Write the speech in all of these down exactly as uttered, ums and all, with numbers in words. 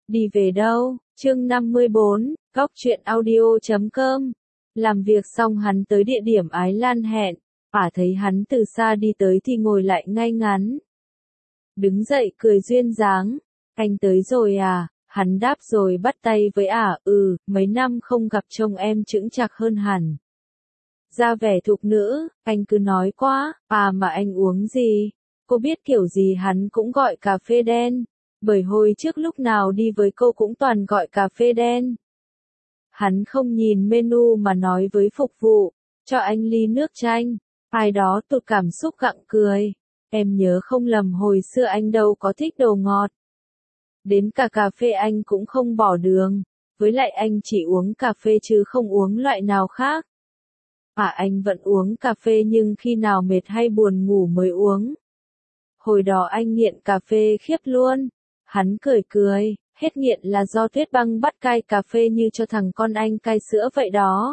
Đi về đâu? Chương năm mươi bốn, Góc truyện audio chấm com. Làm việc xong hắn tới địa điểm Ái Lan hẹn, ả thấy hắn từ xa đi tới thì ngồi lại ngay ngắn. Đứng dậy cười duyên dáng, anh tới rồi à, hắn đáp rồi bắt tay với ả, ừ, mấy năm không gặp trông em chững chạc hơn hẳn. Ra vẻ thục nữ, anh cứ nói quá, à mà anh uống gì? Cô biết kiểu gì hắn cũng gọi cà phê đen, bởi hồi trước lúc nào đi với cô cũng toàn gọi cà phê đen. Hắn không nhìn menu mà nói với phục vụ, cho anh ly nước chanh, ai đó tụt cảm xúc gặng cười. Em nhớ không lầm hồi xưa anh đâu có thích đồ ngọt. Đến cả cà phê anh cũng không bỏ đường, với lại anh chỉ uống cà phê chứ không uống loại nào khác. À anh vẫn uống cà phê nhưng khi nào mệt hay buồn ngủ mới uống. Hồi đó anh nghiện cà phê khiếp luôn. Hắn cười cười, hết nghiện là do Tuyết Băng bắt cai cà phê như cho thằng con anh cai sữa vậy đó.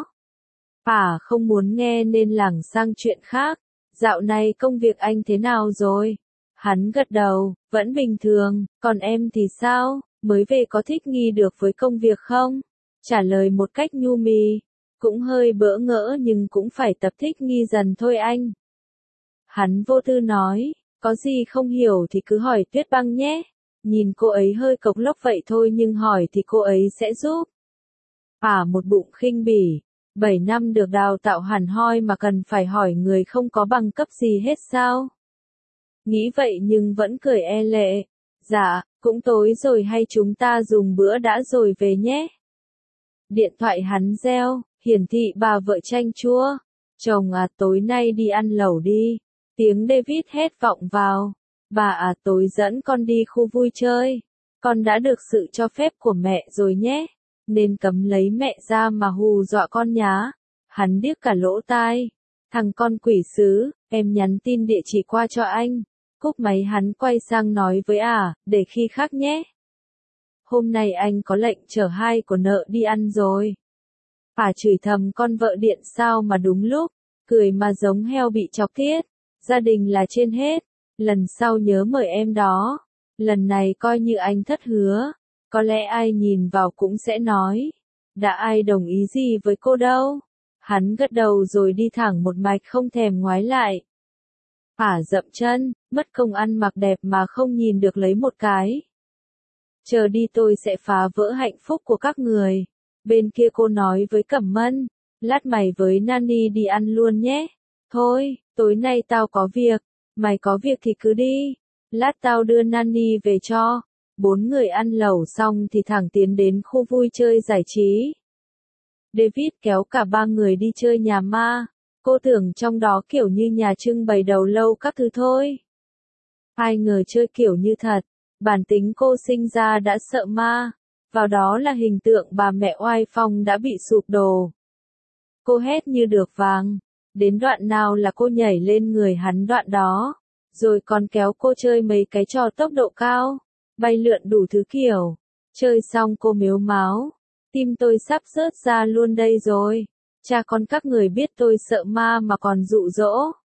À không muốn nghe nên lảng sang chuyện khác. Dạo này công việc anh thế nào rồi? Hắn gật đầu, vẫn bình thường, còn em thì sao? Mới về có thích nghi được với công việc không? Trả lời một cách nhu mì, cũng hơi bỡ ngỡ nhưng cũng phải tập thích nghi dần thôi anh. Hắn vô tư nói, có gì không hiểu thì cứ hỏi Tuyết Băng nhé. Nhìn cô ấy hơi cộc lốc vậy thôi nhưng hỏi thì cô ấy sẽ giúp. À một bụng khinh bỉ, bảy năm được đào tạo hẳn hoi mà cần phải hỏi người không có bằng cấp gì hết sao? Nghĩ vậy nhưng vẫn cười e lệ. Dạ, cũng tối rồi hay chúng ta dùng bữa đã rồi về nhé. Điện thoại hắn reo, hiển thị bà vợ chanh chua. Chồng à tối nay đi ăn lẩu đi. Tiếng David hét vọng vào. Bà à tối dẫn con đi khu vui chơi. Con đã được sự cho phép của mẹ rồi nhé. Nên cấm lấy mẹ ra mà hù dọa con nhá. Hắn điếc cả lỗ tai. Thằng con quỷ sứ, em nhắn tin địa chỉ qua cho anh. Cúp máy hắn quay sang nói với ả, để khi khác nhé. Hôm nay anh có lệnh chở hai của nợ đi ăn rồi. Ả chửi thầm con vợ điện sao mà đúng lúc, cười mà giống heo bị chọc tiết. Gia đình là trên hết, lần sau nhớ mời em đó. Lần này coi như anh thất hứa, có lẽ ai nhìn vào cũng sẽ nói, đã ai đồng ý gì với cô đâu. Hắn gật đầu rồi đi thẳng một mạch không thèm ngoái lại. Ả dậm chân, mất công ăn mặc đẹp mà không nhìn được lấy một cái. Chờ đi tôi sẽ phá vỡ hạnh phúc của các người. Bên kia cô nói với Cẩm Mân, lát mày với Nani đi ăn luôn nhé. Thôi, tối nay tao có việc, mày có việc thì cứ đi. Lát tao đưa Nani về cho. Bốn người ăn lẩu xong thì thẳng tiến đến khu vui chơi giải trí. David kéo cả ba người đi chơi nhà ma. Cô tưởng trong đó kiểu như nhà trưng bày đầu lâu các thứ thôi. Ai ngờ chơi kiểu như thật. Bản tính cô sinh ra đã sợ ma. Vào đó là hình tượng bà mẹ oai phong đã bị sụp đổ. Cô hét như được vàng. Đến đoạn nào là cô nhảy lên người hắn đoạn đó. Rồi còn kéo cô chơi mấy cái trò tốc độ cao. Bay lượn đủ thứ kiểu. Chơi xong cô mếu máo. Tim tôi sắp rớt ra luôn đây rồi. Cha con các người biết tôi sợ ma mà còn dụ dỗ.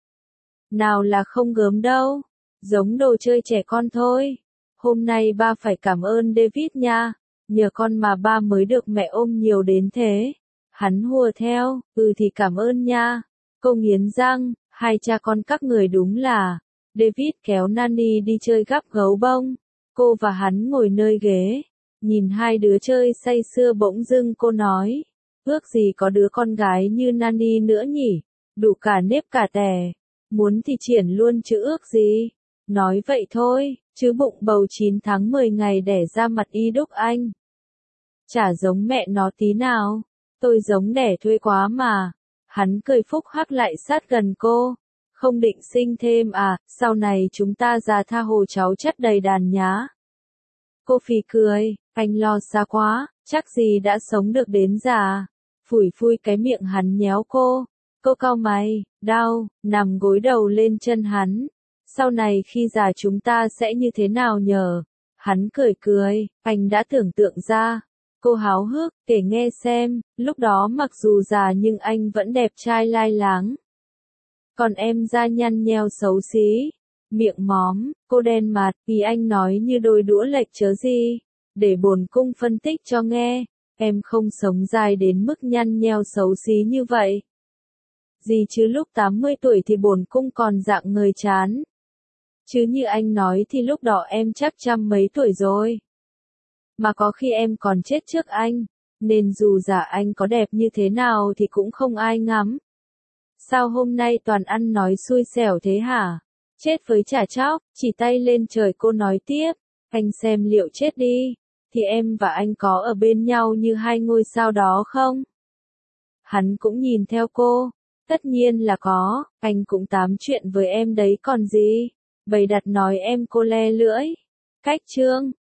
Nào là không gớm đâu. Giống đồ chơi trẻ con thôi. Hôm nay ba phải cảm ơn David nha. Nhờ con mà ba mới được mẹ ôm nhiều đến thế. Hắn hùa theo, ừ thì cảm ơn nha. Cô nghiến răng, hai cha con các người đúng là. David kéo Nani đi chơi gắp gấu bông. Cô và hắn ngồi nơi ghế. Nhìn hai đứa chơi say sưa bỗng dưng cô nói. Ước gì có đứa con gái như Nani nữa nhỉ. Đủ cả nếp cả tè. Muốn thì triển luôn chứ ước gì. Nói vậy thôi, chứ bụng bầu chín tháng mười ngày đẻ ra mặt y đúc anh. Chả giống mẹ nó tí nào. Tôi giống đẻ thuê quá mà. Hắn cười phúc hắc lại sát gần cô. Không định sinh thêm à, sau này chúng ta già tha hồ cháu chất đầy đàn nhá. Cô phì cười, anh lo xa quá, chắc gì đã sống được đến già. Phủi phui cái miệng hắn nhéo cô. Cô cau mày, đau, nằm gối đầu lên chân hắn. Sau này khi già chúng ta sẽ như thế nào nhờ? Hắn cười cười, anh đã tưởng tượng ra. Cô háo hức, kể nghe xem, lúc đó mặc dù già nhưng anh vẫn đẹp trai lai láng. Còn em da nhăn nheo xấu xí, miệng móm, cô đen mặt, vì anh nói như đôi đũa lệch chớ gì. để bổn cung phân tích cho nghe, em không sống dài đến mức nhăn nheo xấu xí như vậy. Gì chứ lúc tám mươi tuổi thì bổn cung còn dạng người chán. Chứ như anh nói thì lúc đó em chắc trăm mấy tuổi rồi. Mà có khi em còn chết trước anh, nên dù giả anh có đẹp như thế nào thì cũng không ai ngắm. Sao hôm nay toàn ăn nói xui xẻo thế hả? Chết với chả chóc, chỉ tay lên trời cô nói tiếp, anh xem liệu chết đi, thì em và anh có ở bên nhau như hai ngôi sao đó không? Hắn cũng nhìn theo cô, tất nhiên là có, anh cũng tám chuyện với em đấy còn gì, bày đặt nói em cô le lưỡi. Cách chương